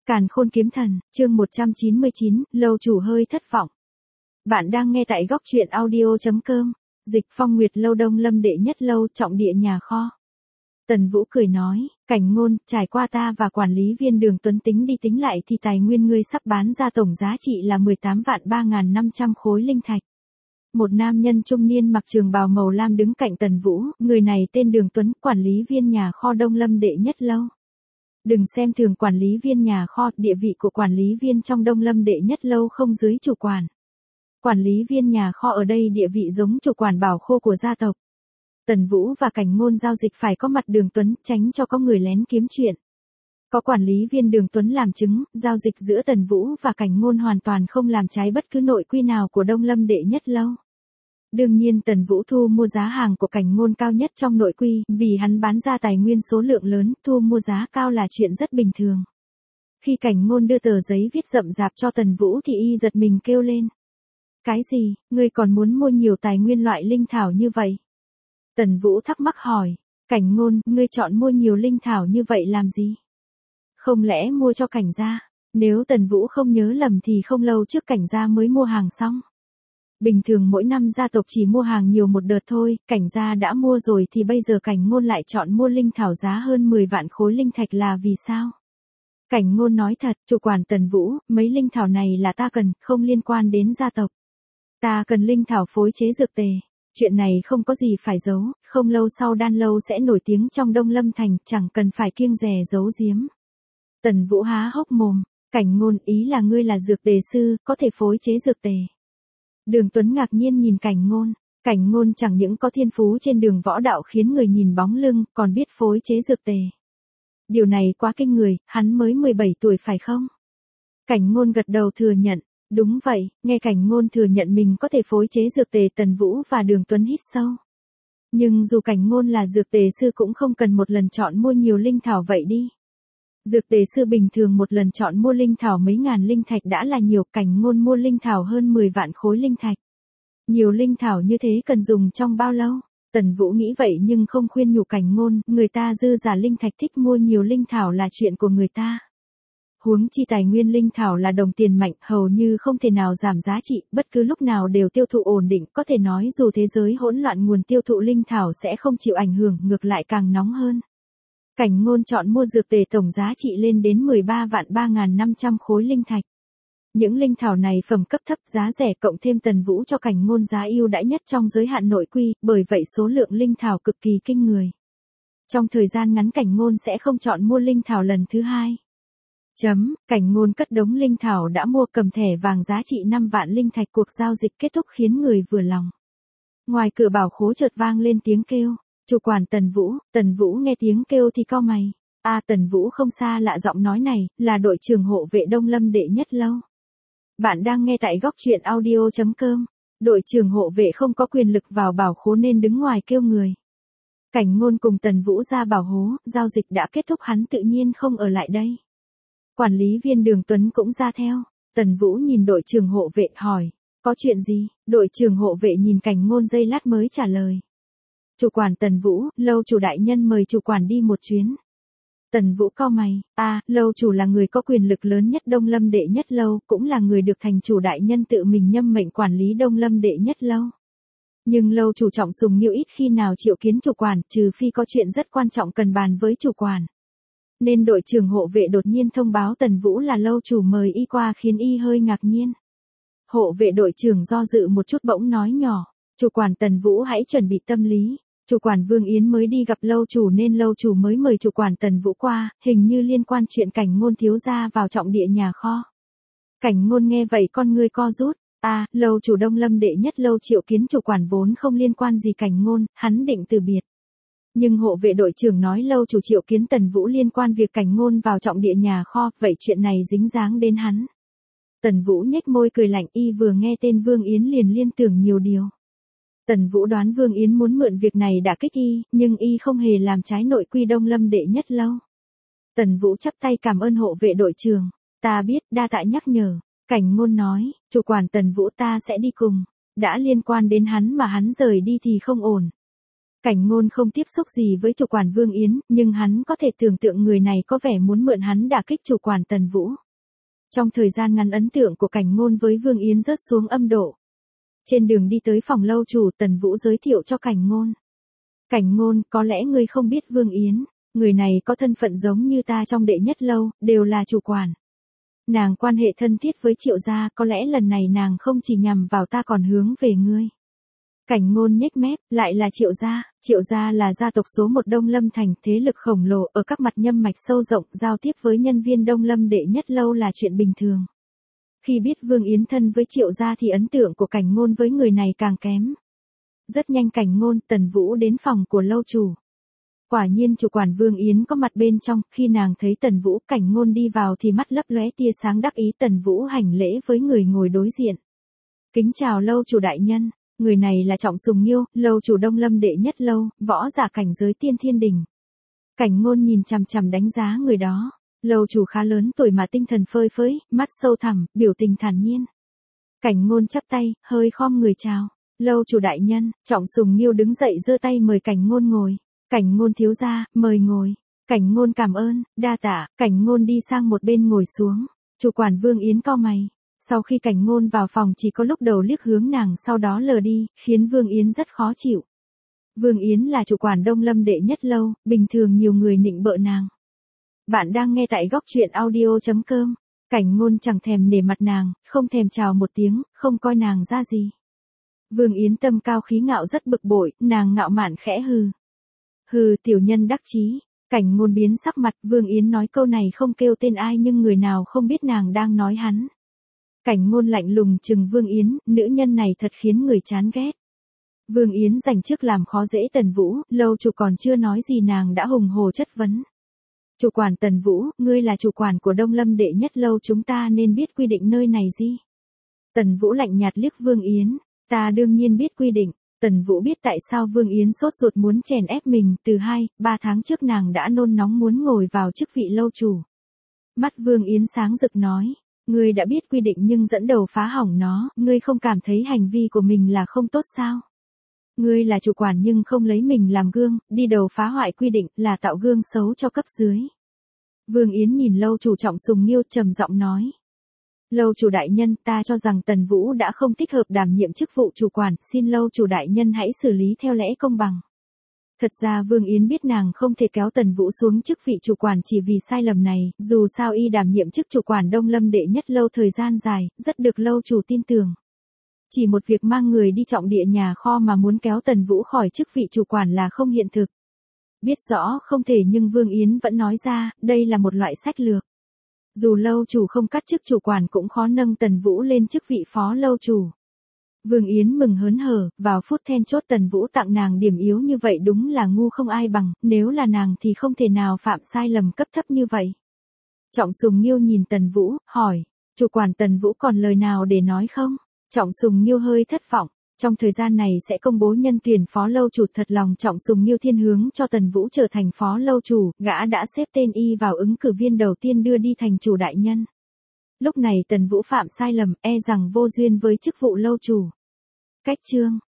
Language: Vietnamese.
Càn Khôn Kiếm Thần, chương 199, lâu chủ hơi thất vọng. Bạn đang nghe tại góc truyện audio.com, dịch Phong Nguyệt lâu Đông Lâm đệ nhất lâu trọng địa nhà kho. Tần Vũ cười nói, Cảnh Ngôn, trải qua ta và quản lý viên Đường Tuấn tính đi tính lại thì tài nguyên ngươi sắp bán ra tổng giá trị là 18 vạn 3.500 khối linh thạch. Một nam nhân trung niên mặc trường bào màu lam đứng cạnh Tần Vũ, người này tên Đường Tuấn, quản lý viên nhà kho Đông Lâm đệ nhất lâu. Đừng xem thường quản lý viên nhà kho, địa vị của quản lý viên trong Đông Lâm đệ nhất lâu không dưới chủ quản. Quản lý viên nhà kho ở đây địa vị giống chủ quản bảo khô của gia tộc. Tần Vũ và Cảnh Ngôn giao dịch phải có mặt Đường Tuấn, tránh cho có người lén kiếm chuyện. Có quản lý viên Đường Tuấn làm chứng, giao dịch giữa Tần Vũ và Cảnh Ngôn hoàn toàn không làm trái bất cứ nội quy nào của Đông Lâm đệ nhất lâu. Đương nhiên Tần Vũ thu mua giá hàng của Cảnh Ngôn cao nhất trong nội quy, vì hắn bán ra tài nguyên số lượng lớn, thu mua giá cao là chuyện rất bình thường. Khi Cảnh Ngôn đưa tờ giấy viết rậm rạp cho Tần Vũ thì y giật mình kêu lên. Cái gì, ngươi còn muốn mua nhiều tài nguyên loại linh thảo như vậy? Tần Vũ thắc mắc hỏi, Cảnh Ngôn, ngươi chọn mua nhiều linh thảo như vậy làm gì? Không lẽ mua cho Cảnh gia? Nếu Tần Vũ không nhớ lầm thì không lâu trước Cảnh gia mới mua hàng xong. Bình thường mỗi năm gia tộc chỉ mua hàng nhiều một đợt thôi, Cảnh gia đã mua rồi thì bây giờ Cảnh Ngôn lại chọn mua linh thảo giá hơn 10 vạn khối linh thạch là vì sao? Cảnh Ngôn nói thật, chủ quản Tần Vũ, mấy linh thảo này là ta cần, không liên quan đến gia tộc. Ta cần linh thảo phối chế dược tề. Chuyện này không có gì phải giấu, không lâu sau Đan lâu sẽ nổi tiếng trong Đông Lâm thành, chẳng cần phải kiêng dè giấu giếm. Tần Vũ há hốc mồm, Cảnh Ngôn, ý là ngươi là dược tề sư, có thể phối chế dược tề. Đường Tuấn ngạc nhiên nhìn Cảnh Ngôn chẳng những có thiên phú trên đường võ đạo khiến người nhìn bóng lưng, còn biết phối chế dược tề. Điều này quá kinh người, hắn mới 17 tuổi phải không? Cảnh Ngôn gật đầu thừa nhận, đúng vậy, nghe Cảnh Ngôn thừa nhận mình có thể phối chế dược tề, Tần Vũ và Đường Tuấn hít sâu. Nhưng dù Cảnh Ngôn là dược tề sư cũng không cần một lần chọn mua nhiều linh thảo vậy đi. Dược tề sư bình thường một lần chọn mua linh thảo mấy ngàn linh thạch đã là nhiều, Cảnh Ngôn mua linh thảo hơn 10 vạn khối linh thạch. Nhiều linh thảo như thế cần dùng trong bao lâu? Tần Vũ nghĩ vậy nhưng không khuyên nhủ Cảnh Ngôn, người ta dư giả linh thạch thích mua nhiều linh thảo là chuyện của người ta. Huống chi tài nguyên linh thảo là đồng tiền mạnh, hầu như không thể nào giảm giá trị, bất cứ lúc nào đều tiêu thụ ổn định, có thể nói dù thế giới hỗn loạn nguồn tiêu thụ linh thảo sẽ không chịu ảnh hưởng, ngược lại càng nóng hơn. Cảnh Ngôn chọn mua dược tề tổng giá trị lên đến 13 vạn 3.500 khối linh thạch. Những linh thảo này phẩm cấp thấp giá rẻ cộng thêm Tần Vũ cho Cảnh Ngôn giá ưu đãi nhất trong giới hạn nội quy, bởi vậy số lượng linh thảo cực kỳ kinh người. Trong thời gian ngắn Cảnh Ngôn sẽ không chọn mua linh thảo lần thứ hai. Cảnh Ngôn cất đống linh thảo đã mua, cầm thẻ vàng giá trị 5 vạn linh thạch, cuộc giao dịch kết thúc khiến người vừa lòng. Ngoài cửa bảo khố chợt vang lên tiếng kêu. Chủ quản Tần Vũ nghe tiếng kêu thì cau mày. Tần Vũ không xa lạ giọng nói này, là đội trưởng hộ vệ Đông Lâm đệ nhất lâu. Bạn đang nghe tại góc truyện audio.com. Đội trưởng hộ vệ không có quyền lực vào bảo khố nên đứng ngoài kêu người. Cảnh Ngôn cùng Tần Vũ ra bảo hố, giao dịch đã kết thúc, hắn tự nhiên không ở lại đây. Quản lý viên Đường Tuấn cũng ra theo. Tần Vũ nhìn đội trưởng hộ vệ hỏi, có chuyện gì? Đội trưởng hộ vệ nhìn Cảnh Ngôn giây lát mới trả lời. Chủ quản Tần Vũ, lâu chủ đại nhân mời chủ quản đi một chuyến. Tần Vũ cau mày, lâu chủ là người có quyền lực lớn nhất Đông Lâm đệ nhất lâu, cũng là người được thành chủ đại nhân tự mình nhâm mệnh quản lý Đông Lâm đệ nhất lâu. Nhưng lâu chủ trọng sùng nhiều ít khi nào triệu kiến chủ quản, trừ phi có chuyện rất quan trọng cần bàn với chủ quản. Nên đội trưởng hộ vệ đột nhiên thông báo Tần Vũ là lâu chủ mời y qua khiến y hơi ngạc nhiên. Hộ vệ đội trưởng do dự một chút bỗng nói nhỏ, chủ quản Tần Vũ hãy chuẩn bị tâm lý. Chủ quản Vương Yến mới đi gặp lâu chủ nên lâu chủ mới mời chủ quản Tần Vũ qua, hình như liên quan chuyện Cảnh Ngôn thiếu gia vào trọng địa nhà kho. Cảnh Ngôn nghe vậy con ngươi co rút, lâu chủ Đông Lâm đệ nhất lâu triệu kiến chủ quản vốn không liên quan gì Cảnh Ngôn, hắn định từ biệt. Nhưng hộ vệ đội trưởng nói lâu chủ triệu kiến Tần Vũ liên quan việc Cảnh Ngôn vào trọng địa nhà kho, vậy chuyện này dính dáng đến hắn. Tần Vũ nhếch môi cười lạnh, y vừa nghe tên Vương Yến liền liên tưởng nhiều điều. Tần Vũ đoán Vương Yến muốn mượn việc này đả kích y, nhưng y không hề làm trái nội quy Đông Lâm đệ nhất lâu. Tần Vũ chắp tay cảm ơn hộ vệ đội trưởng. Ta biết, đa tạ nhắc nhở. Cảnh Ngôn nói, chủ quản Tần Vũ ta sẽ đi cùng. Đã liên quan đến hắn mà hắn rời đi thì không ổn. Cảnh Ngôn không tiếp xúc gì với chủ quản Vương Yến, nhưng hắn có thể tưởng tượng người này có vẻ muốn mượn hắn đả kích chủ quản Tần Vũ. Trong thời gian ngắn ấn tượng của Cảnh Ngôn với Vương Yến rớt xuống âm độ. Trên đường đi tới phòng lâu chủ, Tần Vũ giới thiệu cho Cảnh Ngôn. Cảnh Ngôn, có lẽ ngươi không biết Vương Yến, người này có thân phận giống như ta trong đệ nhất lâu, đều là chủ quản. Nàng quan hệ thân thiết với Triệu gia, có lẽ lần này nàng không chỉ nhằm vào ta còn hướng về ngươi. Cảnh Ngôn nhếch mép, lại là Triệu gia là gia tộc số 1 Đông Lâm thành, thế lực khổng lồ ở các mặt nhâm mạch sâu rộng, giao tiếp với nhân viên Đông Lâm đệ nhất lâu là chuyện bình thường. Khi biết Vương Yến thân với Triệu gia thì ấn tượng của Cảnh Ngôn với người này càng kém. Rất nhanh Cảnh Ngôn, Tần Vũ đến phòng của lâu chủ. Quả nhiên chủ quản Vương Yến có mặt bên trong, khi nàng thấy Tần Vũ, Cảnh Ngôn đi vào thì mắt lấp lóe tia sáng đắc ý. Tần Vũ hành lễ với người ngồi đối diện. Kính chào lâu chủ đại nhân, người này là Trọng Sùng Nghiêu, lâu chủ Đông Lâm đệ nhất lâu, võ giả cảnh giới tiên thiên đỉnh. Cảnh Ngôn nhìn chằm chằm đánh giá người đó, lâu chủ khá lớn tuổi mà tinh thần phơi phới, mắt sâu thẳm, biểu tình thản nhiên. Cảnh Ngôn chắp tay, hơi khom người chào, lâu chủ đại nhân. Trọng Sùng Nghiêu đứng dậy giơ tay mời Cảnh Ngôn ngồi. Cảnh Ngôn thiếu gia, mời ngồi. Cảnh Ngôn cảm ơn, đa tạ. Cảnh Ngôn đi sang một bên ngồi xuống. Chủ quản Vương Yến cau mày. Sau khi Cảnh Ngôn vào phòng chỉ có lúc đầu liếc hướng nàng, sau đó lờ đi, khiến Vương Yến rất khó chịu. Vương Yến là chủ quản Đông Lâm đệ nhất lâu, bình thường nhiều người nịnh bợ nàng. Bạn đang nghe tại góc truyện audio.com. Cảnh Ngôn chẳng thèm nể mặt nàng, không thèm chào một tiếng, không coi nàng ra gì. Vương Yến tâm cao khí ngạo rất bực bội, nàng ngạo mạn khẽ hừ. Hừ, tiểu nhân đắc chí. Cảnh Ngôn biến sắc mặt, Vương Yến nói câu này không kêu tên ai nhưng người nào không biết nàng đang nói hắn. Cảnh Ngôn lạnh lùng trừng Vương Yến, nữ nhân này thật khiến người chán ghét. Vương Yến dành trước làm khó dễ Tần Vũ, lâu chủ còn chưa nói gì nàng đã hùng hồ chất vấn. Chủ quản Tần Vũ, ngươi là chủ quản của Đông Lâm đệ nhất lâu, chúng ta nên biết quy định nơi này gì? Tần Vũ lạnh nhạt liếc Vương Yến, ta đương nhiên biết quy định. Tần Vũ biết tại sao Vương Yến sốt ruột muốn chèn ép mình, từ 2-3 tháng trước nàng đã nôn nóng muốn ngồi vào chức vị lâu chủ. Mắt Vương Yến sáng rực nói, ngươi đã biết quy định nhưng dẫn đầu phá hỏng nó, ngươi không cảm thấy hành vi của mình là không tốt sao? Ngươi là chủ quản nhưng không lấy mình làm gương, đi đầu phá hoại quy định, là tạo gương xấu cho cấp dưới. Vương Yến nhìn lâu chủ Trọng Sùng Nghiêu trầm giọng nói. Lâu chủ đại nhân, ta cho rằng Tần Vũ đã không thích hợp đảm nhiệm chức vụ chủ quản, xin lâu chủ đại nhân hãy xử lý theo lẽ công bằng. Thật ra Vương Yến biết nàng không thể kéo Tần Vũ xuống chức vị chủ quản chỉ vì sai lầm này, dù sao y đảm nhiệm chức chủ quản Đông Lâm đệ nhất lâu thời gian dài, rất được lâu chủ tin tưởng. Chỉ một việc mang người đi trọng địa nhà kho mà muốn kéo Tần Vũ khỏi chức vị chủ quản là không hiện thực. Biết rõ không thể nhưng Vương Yến vẫn nói ra, đây là một loại sách lược. Dù lâu chủ không cắt chức chủ quản cũng khó nâng Tần Vũ lên chức vị phó lâu chủ. Vương Yến mừng hớn hở, vào phút then chốt Tần Vũ tặng nàng điểm yếu như vậy đúng là ngu không ai bằng, nếu là nàng thì không thể nào phạm sai lầm cấp thấp như vậy. Trọng Sùng Nghiêu nhìn Tần Vũ, hỏi, chủ quản Tần Vũ còn lời nào để nói không? Trọng Sùng Nghiêu hơi thất vọng, trong thời gian này sẽ công bố nhân tuyển phó lâu chủ, thật lòng Trọng Sùng Nghiêu thiên hướng cho Tần Vũ trở thành phó lâu chủ, gã đã xếp tên y vào ứng cử viên đầu tiên đưa đi thành chủ đại nhân. Lúc này Tần Vũ phạm sai lầm, e rằng vô duyên với chức vụ lâu chủ. Cách chương